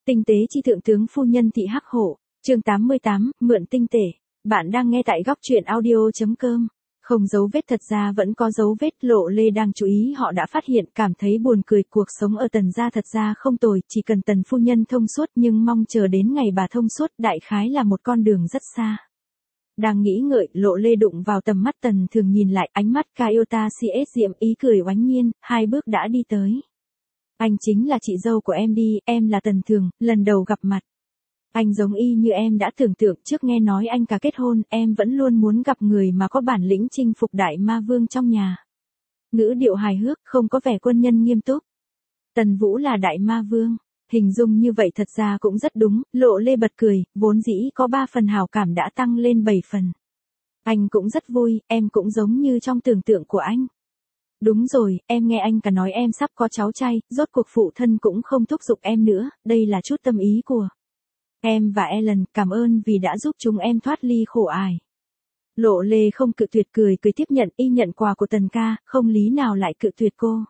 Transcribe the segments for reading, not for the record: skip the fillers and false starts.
Tinh tế chi thượng tướng phu nhân thị hắc hổ, chương 88, mượn tinh tể. Bạn đang nghe tại góc truyện audio.com. Không dấu vết, thật ra vẫn có dấu vết. Lộ Lê đang chú ý, họ đã phát hiện, cảm thấy buồn cười. Cuộc sống ở Tần gia thật ra không tồi, chỉ cần Tần phu nhân thông suốt, nhưng mong chờ đến ngày bà thông suốt, đại khái là một con đường rất xa. Đang nghĩ ngợi, Lộ Lê đụng vào tầm mắt Tần Thường, nhìn lại, ánh mắt Cayota CS diệm ý cười oánh nhiên, 2 bước đã đi tới. Anh chính là chị dâu của em đi, em là Tần Thường, lần đầu gặp mặt. Anh giống y như em đã tưởng tượng, trước nghe nói anh cả kết hôn, em vẫn luôn muốn gặp người mà có bản lĩnh chinh phục đại ma vương trong nhà. Ngữ điệu hài hước, không có vẻ quân nhân nghiêm túc. Tần Vũ là đại ma vương. Hình dung như vậy thật ra cũng rất đúng. Lộ Lê bật cười, vốn dĩ có 3 phần hảo cảm đã tăng lên 7 phần. Anh cũng rất vui, em cũng giống như trong tưởng tượng của anh. Đúng rồi, em nghe anh cả nói em sắp có cháu trai, rốt cuộc phụ thân cũng không thúc giục em nữa, đây là chút tâm ý của em và Ellen, cảm ơn vì đã giúp chúng em thoát ly khổ ải. Lộ Lê không cự tuyệt, cười tiếp nhận, y nhận quà của Tần ca, không lý nào lại cự tuyệt cô.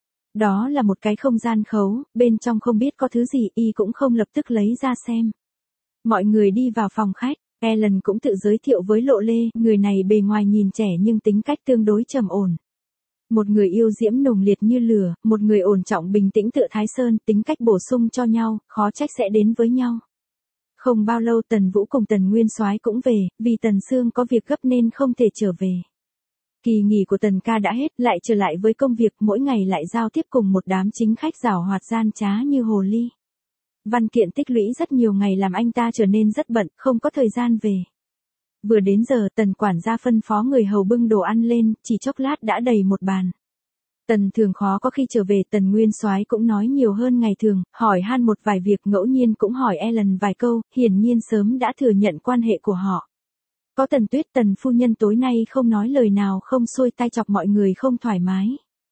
Đó là một cái không gian khấu, bên trong không biết có thứ gì, y cũng không lập tức lấy ra xem. Mọi người đi vào phòng khách, Ellen cũng tự giới thiệu với Lộ Lê, người này bề ngoài nhìn trẻ nhưng tính cách tương đối trầm ổn. Một người yêu diễm nồng liệt như lửa, một người ổn trọng bình tĩnh tựa Thái Sơn, tính cách bổ sung cho nhau, khó trách sẽ đến với nhau. Không bao lâu Tần Vũ cùng Tần Nguyên Soái cũng về, vì Tần Sương có việc gấp nên không thể trở về. Kỳ nghỉ của Tần ca đã hết, lại trở lại với công việc, mỗi ngày lại giao tiếp cùng một đám chính khách giảo hoạt gian trá như hồ ly. Văn kiện tích lũy rất nhiều ngày làm anh ta trở nên rất bận, không có thời gian về. Vừa đến giờ, Tần quản gia phân phó người hầu bưng đồ ăn lên, chỉ chốc lát đã đầy một bàn. Tần Thường khó có khi trở về, Tần Nguyên Soái cũng nói nhiều hơn ngày thường, hỏi han một vài việc, ngẫu nhiên cũng hỏi Ellen vài câu, hiển nhiên sớm đã thừa nhận quan hệ của họ. Có Tần Tuyết, Tần phu nhân tối nay không nói lời nào, không xuôi tay, chọc mọi người không thoải mái.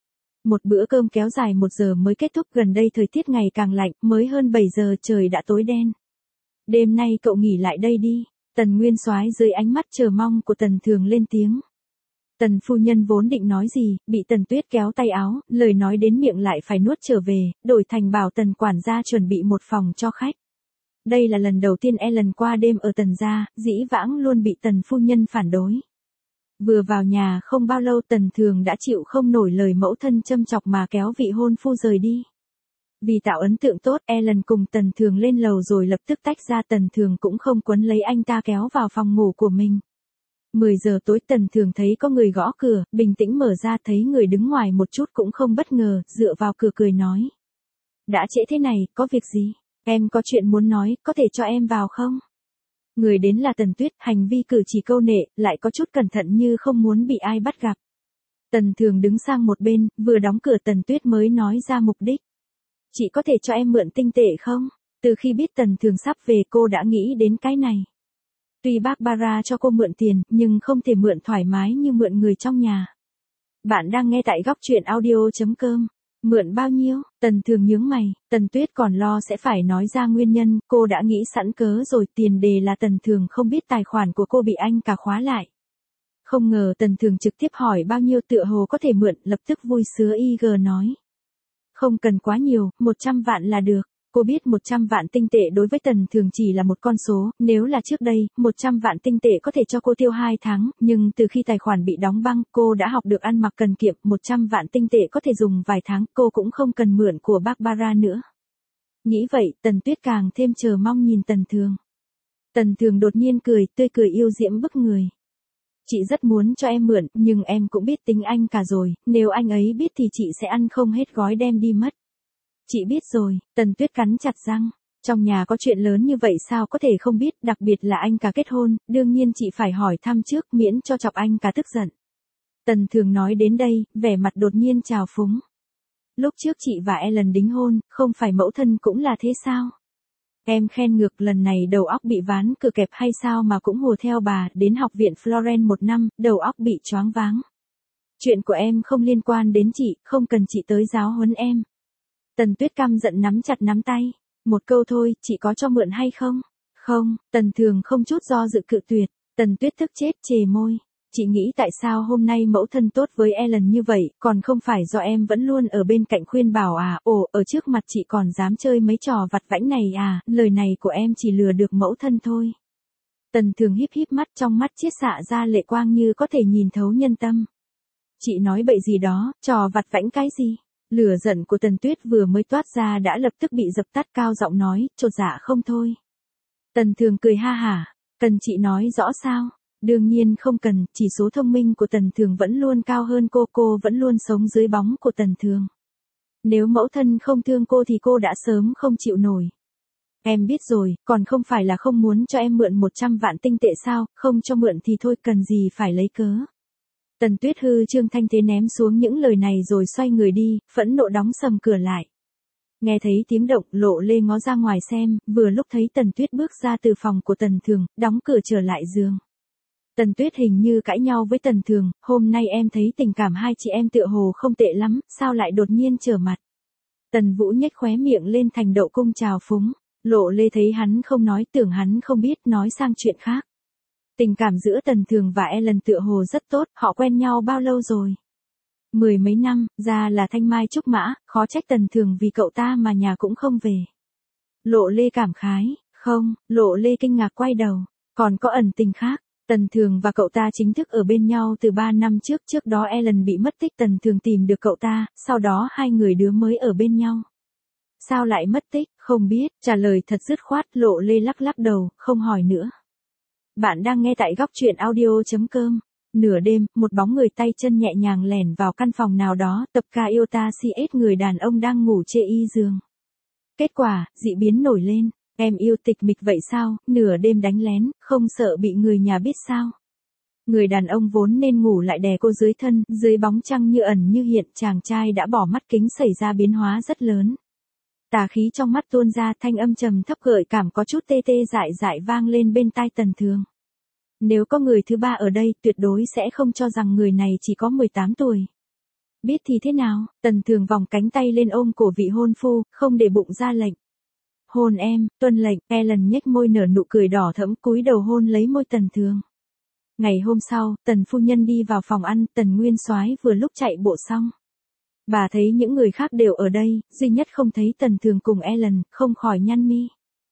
Một bữa cơm kéo dài 1 giờ mới kết thúc, gần đây thời tiết ngày càng lạnh, mới hơn 7 giờ trời đã tối đen. Đêm nay cậu nghỉ lại đây đi. Tần Nguyên Soái dưới ánh mắt chờ mong của Tần Thường lên tiếng. Tần phu nhân vốn định nói gì, bị Tần Tuyết kéo tay áo, lời nói đến miệng lại phải nuốt trở về, đổi thành bảo Tần quản gia chuẩn bị một phòng cho khách. Đây là lần đầu tiên Ellen qua đêm ở Tần gia, dĩ vãng luôn bị Tần phu nhân phản đối. Vừa vào nhà không bao lâu Tần Thường đã chịu không nổi lời mẫu thân châm chọc mà kéo vị hôn phu rời đi. Vì tạo ấn tượng tốt, Ellen cùng Tần Thường lên lầu rồi lập tức tách ra, Tần Thường cũng không quấn lấy anh ta kéo vào phòng ngủ của mình. 10 giờ tối Tần Thường thấy có người gõ cửa, bình tĩnh mở ra thấy người đứng ngoài một chút cũng không bất ngờ, dựa vào cửa cười nói. Đã trễ thế này, có việc gì? Em có chuyện muốn nói, có thể cho em vào không? Người đến là Tần Tuyết, hành vi cử chỉ câu nệ, lại có chút cẩn thận như không muốn bị ai bắt gặp. Tần Thường đứng sang một bên, vừa đóng cửa Tần Tuyết mới nói ra mục đích. Chị có thể cho em mượn tinh tệ không? Từ khi biết Tần Thường sắp về cô đã nghĩ đến cái này. Tuy Barbara cho cô mượn tiền, nhưng không thể mượn thoải mái như mượn người trong nhà. Bạn đang nghe tại góc truyện audio.com. Mượn bao nhiêu? Tần Thường nhướng mày, Tần Tuyết còn lo sẽ phải nói ra nguyên nhân, cô đã nghĩ sẵn cớ rồi, tiền đề là Tần Thường không biết tài khoản của cô bị anh cả khóa lại. Không ngờ Tần Thường trực tiếp hỏi bao nhiêu, tựa hồ có thể mượn, lập tức vui sứa IG nói. Không cần quá nhiều, 100 vạn là được. Cô biết 100 vạn tinh tệ đối với Tần Thường chỉ là một con số, nếu là trước đây, 100 vạn tinh tệ có thể cho cô tiêu 2 tháng, nhưng từ khi tài khoản bị đóng băng, cô đã học được ăn mặc cần kiệm, 100 vạn tinh tệ có thể dùng vài tháng, cô cũng không cần mượn của Barbara nữa. Nghĩ vậy, Tần Tuyết càng thêm chờ mong nhìn Tần Thường. Tần Thường đột nhiên cười, tươi cười yêu diễm bức người. Chị rất muốn cho em mượn, nhưng em cũng biết tính anh cả rồi, nếu anh ấy biết thì chị sẽ ăn không hết gói đem đi mất. Chị biết rồi, Tần Tuyết cắn chặt răng. Trong nhà có chuyện lớn như vậy sao có thể không biết, đặc biệt là anh cả kết hôn, đương nhiên chị phải hỏi thăm trước miễn cho chọc anh cả tức giận. Tần Thường nói đến đây, vẻ mặt đột nhiên trào phúng. Lúc trước chị và Ellen đính hôn, không phải mẫu thân cũng là thế sao? Em khen ngược, lần này đầu óc bị ván cửa kẹp hay sao mà cũng hùa theo bà, đến học viện Florence 1 năm, đầu óc bị choáng váng. Chuyện của em không liên quan đến chị, không cần chị tới giáo huấn em. Tần Tuyết căm giận nắm chặt nắm tay. Một câu thôi, chị có cho mượn hay không? Không, Tần Thường không chút do dự cự tuyệt. Tần Tuyết tức chết chề môi. Chị nghĩ tại sao hôm nay mẫu thân tốt với Ellen như vậy, còn không phải do em vẫn luôn ở bên cạnh khuyên bảo à, ồ, ở trước mặt chị còn dám chơi mấy trò vặt vãnh này à, lời này của em chỉ lừa được mẫu thân thôi. Tần Thường híp híp mắt, trong mắt chiết xạ ra lệ quang như có thể nhìn thấu nhân tâm. Chị nói bậy gì đó, trò vặt vãnh cái gì? Lửa giận của Tần Tuyết vừa mới toát ra đã lập tức bị dập tắt, cao giọng nói, chột dạ không thôi. Tần Thường cười ha hả, cần chị nói rõ sao? Đương nhiên không cần, chỉ số thông minh của Tần Thường vẫn luôn cao hơn cô vẫn luôn sống dưới bóng của Tần Thường. Nếu mẫu thân không thương cô thì cô đã sớm không chịu nổi. Em biết rồi, còn không phải là không muốn cho em mượn 100 vạn tinh tệ sao, không cho mượn thì thôi, cần gì phải lấy cớ. Tần Tuyết hư trương thanh thế ném xuống những lời này rồi xoay người đi, phẫn nộ đóng sầm cửa lại. Nghe thấy tiếng động, Lộ Lê ngó ra ngoài xem, vừa lúc thấy Tần Tuyết bước ra từ phòng của Tần Thường, đóng cửa trở lại giường. Tần Tuyết hình như cãi nhau với Tần Thường, hôm nay em thấy tình cảm hai chị em tựa hồ không tệ lắm, sao lại đột nhiên trở mặt. Tần Vũ nhếch khóe miệng lên thành độ cung trào phúng. Lộ Lê thấy hắn không nói, tưởng hắn không biết, nói sang chuyện khác. Tình cảm giữa Tần Thường và Ellen tựa hồ rất tốt, họ quen nhau bao lâu rồi? 10 mấy năm, ra là thanh mai trúc mã, khó trách Tần Thường vì cậu ta mà nhà cũng không về. Lộ Lê cảm khái, không, Lộ Lê kinh ngạc quay đầu, còn có ẩn tình khác. Tần Thường và cậu ta chính thức ở bên nhau từ 3 năm trước, trước đó Ellen bị mất tích, Tần Thường tìm được cậu ta, sau đó hai người đứa mới ở bên nhau. Sao lại mất tích, không biết, trả lời thật dứt khoát. Lộ Lê lắc lắc đầu, không hỏi nữa. Bạn đang nghe tại góc truyện audio.com. Nửa đêm, một bóng người tay chân nhẹ nhàng lẻn vào căn phòng nào đó, tập ca Iota CS, người đàn ông đang ngủ chê y giường. Kết quả, dị biến nổi lên, em yêu tịch mịch vậy sao, nửa đêm đánh lén, không sợ bị người nhà biết sao. Người đàn ông vốn nên ngủ lại đè cô dưới thân, dưới bóng trăng như ẩn như hiện, chàng trai đã bỏ mắt kính xảy ra biến hóa rất lớn. Tà khí trong mắt tuôn ra, thanh âm trầm thấp gợi cảm có chút tê tê dại dại vang lên bên tai Tần Thường. Nếu có người thứ ba ở đây, tuyệt đối sẽ không cho rằng người này chỉ có 18 tuổi. Biết thì thế nào, Tần Thường vòng cánh tay lên ôm cổ vị hôn phu, không để bụng ra lệnh. Hôn em, tuân lệnh. Ellen nhếch môi nở nụ cười đỏ thẫm, cúi đầu hôn lấy môi Tần Thường. Ngày hôm sau, Tần phu nhân đi vào phòng ăn, Tần Nguyên Soái vừa lúc chạy bộ xong. Bà thấy những người khác đều ở đây, duy nhất không thấy Tần Thường cùng Ellen, không khỏi nhăn mi.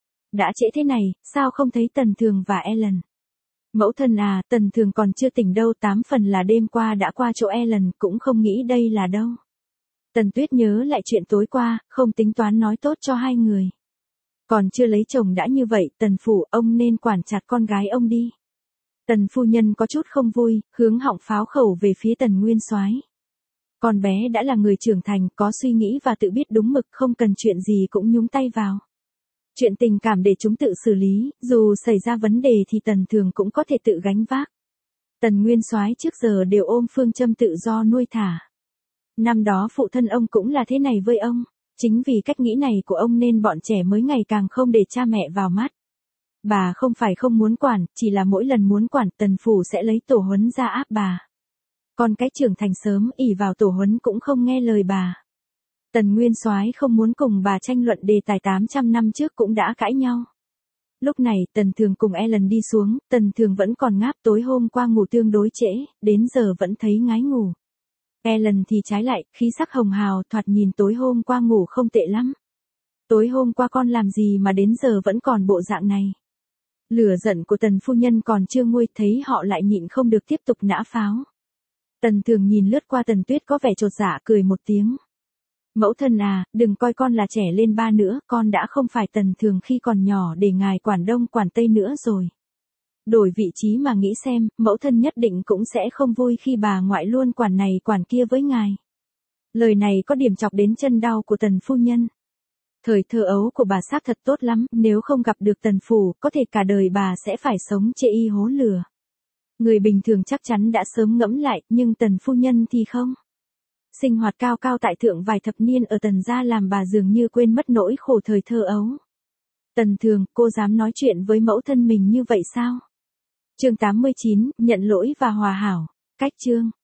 Đã trễ thế này, sao không thấy Tần Thường và Ellen? Mẫu thân à, Tần Thường còn chưa tỉnh đâu, 8 phần là đêm qua đã qua chỗ Ellen, cũng không nghĩ đây là đâu. Tần Tuyết nhớ lại chuyện tối qua, không tính toán nói tốt cho hai người. Còn chưa lấy chồng đã như vậy, Tần phủ, ông nên quản chặt con gái ông đi. Tần phu nhân có chút không vui, hướng họng pháo khẩu về phía Tần Nguyên Soái. Con bé đã là người trưởng thành, có suy nghĩ và tự biết đúng mực, không cần chuyện gì cũng nhúng tay vào. Chuyện tình cảm để chúng tự xử lý, dù xảy ra vấn đề thì Tần Thường cũng có thể tự gánh vác. Tần Nguyên Soái trước giờ đều ôm phương châm tự do nuôi thả. Năm đó phụ thân ông cũng là thế này với ông, chính vì cách nghĩ này của ông nên bọn trẻ mới ngày càng không để cha mẹ vào mắt. Bà không phải không muốn quản, chỉ là mỗi lần muốn quản, Tần phủ sẽ lấy tổ huấn ra áp bà. Con cái trưởng thành sớm, ỷ vào tổ huấn cũng không nghe lời bà. Tần Nguyên Soái không muốn cùng bà tranh luận đề tài 800 năm trước cũng đã cãi nhau. Lúc này, Tần Thường cùng Ellen đi xuống, Tần Thường vẫn còn ngáp, tối hôm qua ngủ tương đối trễ, đến giờ vẫn thấy ngái ngủ. Ellen thì trái lại, khí sắc hồng hào, thoạt nhìn tối hôm qua ngủ không tệ lắm. Tối hôm qua con làm gì mà đến giờ vẫn còn bộ dạng này? Lửa giận của Tần phu nhân còn chưa nguôi, thấy họ lại nhịn không được tiếp tục nã pháo. Tần Thường nhìn lướt qua Tần Tuyết có vẻ chột dạ, cười một tiếng. Mẫu thân à, đừng coi con là trẻ lên ba nữa, con đã không phải Tần Thường khi còn nhỏ để ngài quản đông quản tây nữa rồi. Đổi vị trí mà nghĩ xem, mẫu thân nhất định cũng sẽ không vui khi bà ngoại luôn quản này quản kia với ngài. Lời này có điểm chọc đến chân đau của Tần phu nhân. Thời thơ ấu của bà xác thật tốt lắm, nếu không gặp được Tần phủ, có thể cả đời bà sẽ phải sống chê y hố lửa. Người bình thường chắc chắn đã sớm ngẫm lại, nhưng Tần phu nhân thì không. Sinh hoạt cao cao tại thượng vài thập niên ở Tần gia làm bà dường như quên mất nỗi khổ thời thơ ấu. Tần Thường, cô dám nói chuyện với mẫu thân mình như vậy sao? Chương 89, nhận lỗi và hòa hảo. Cách chương.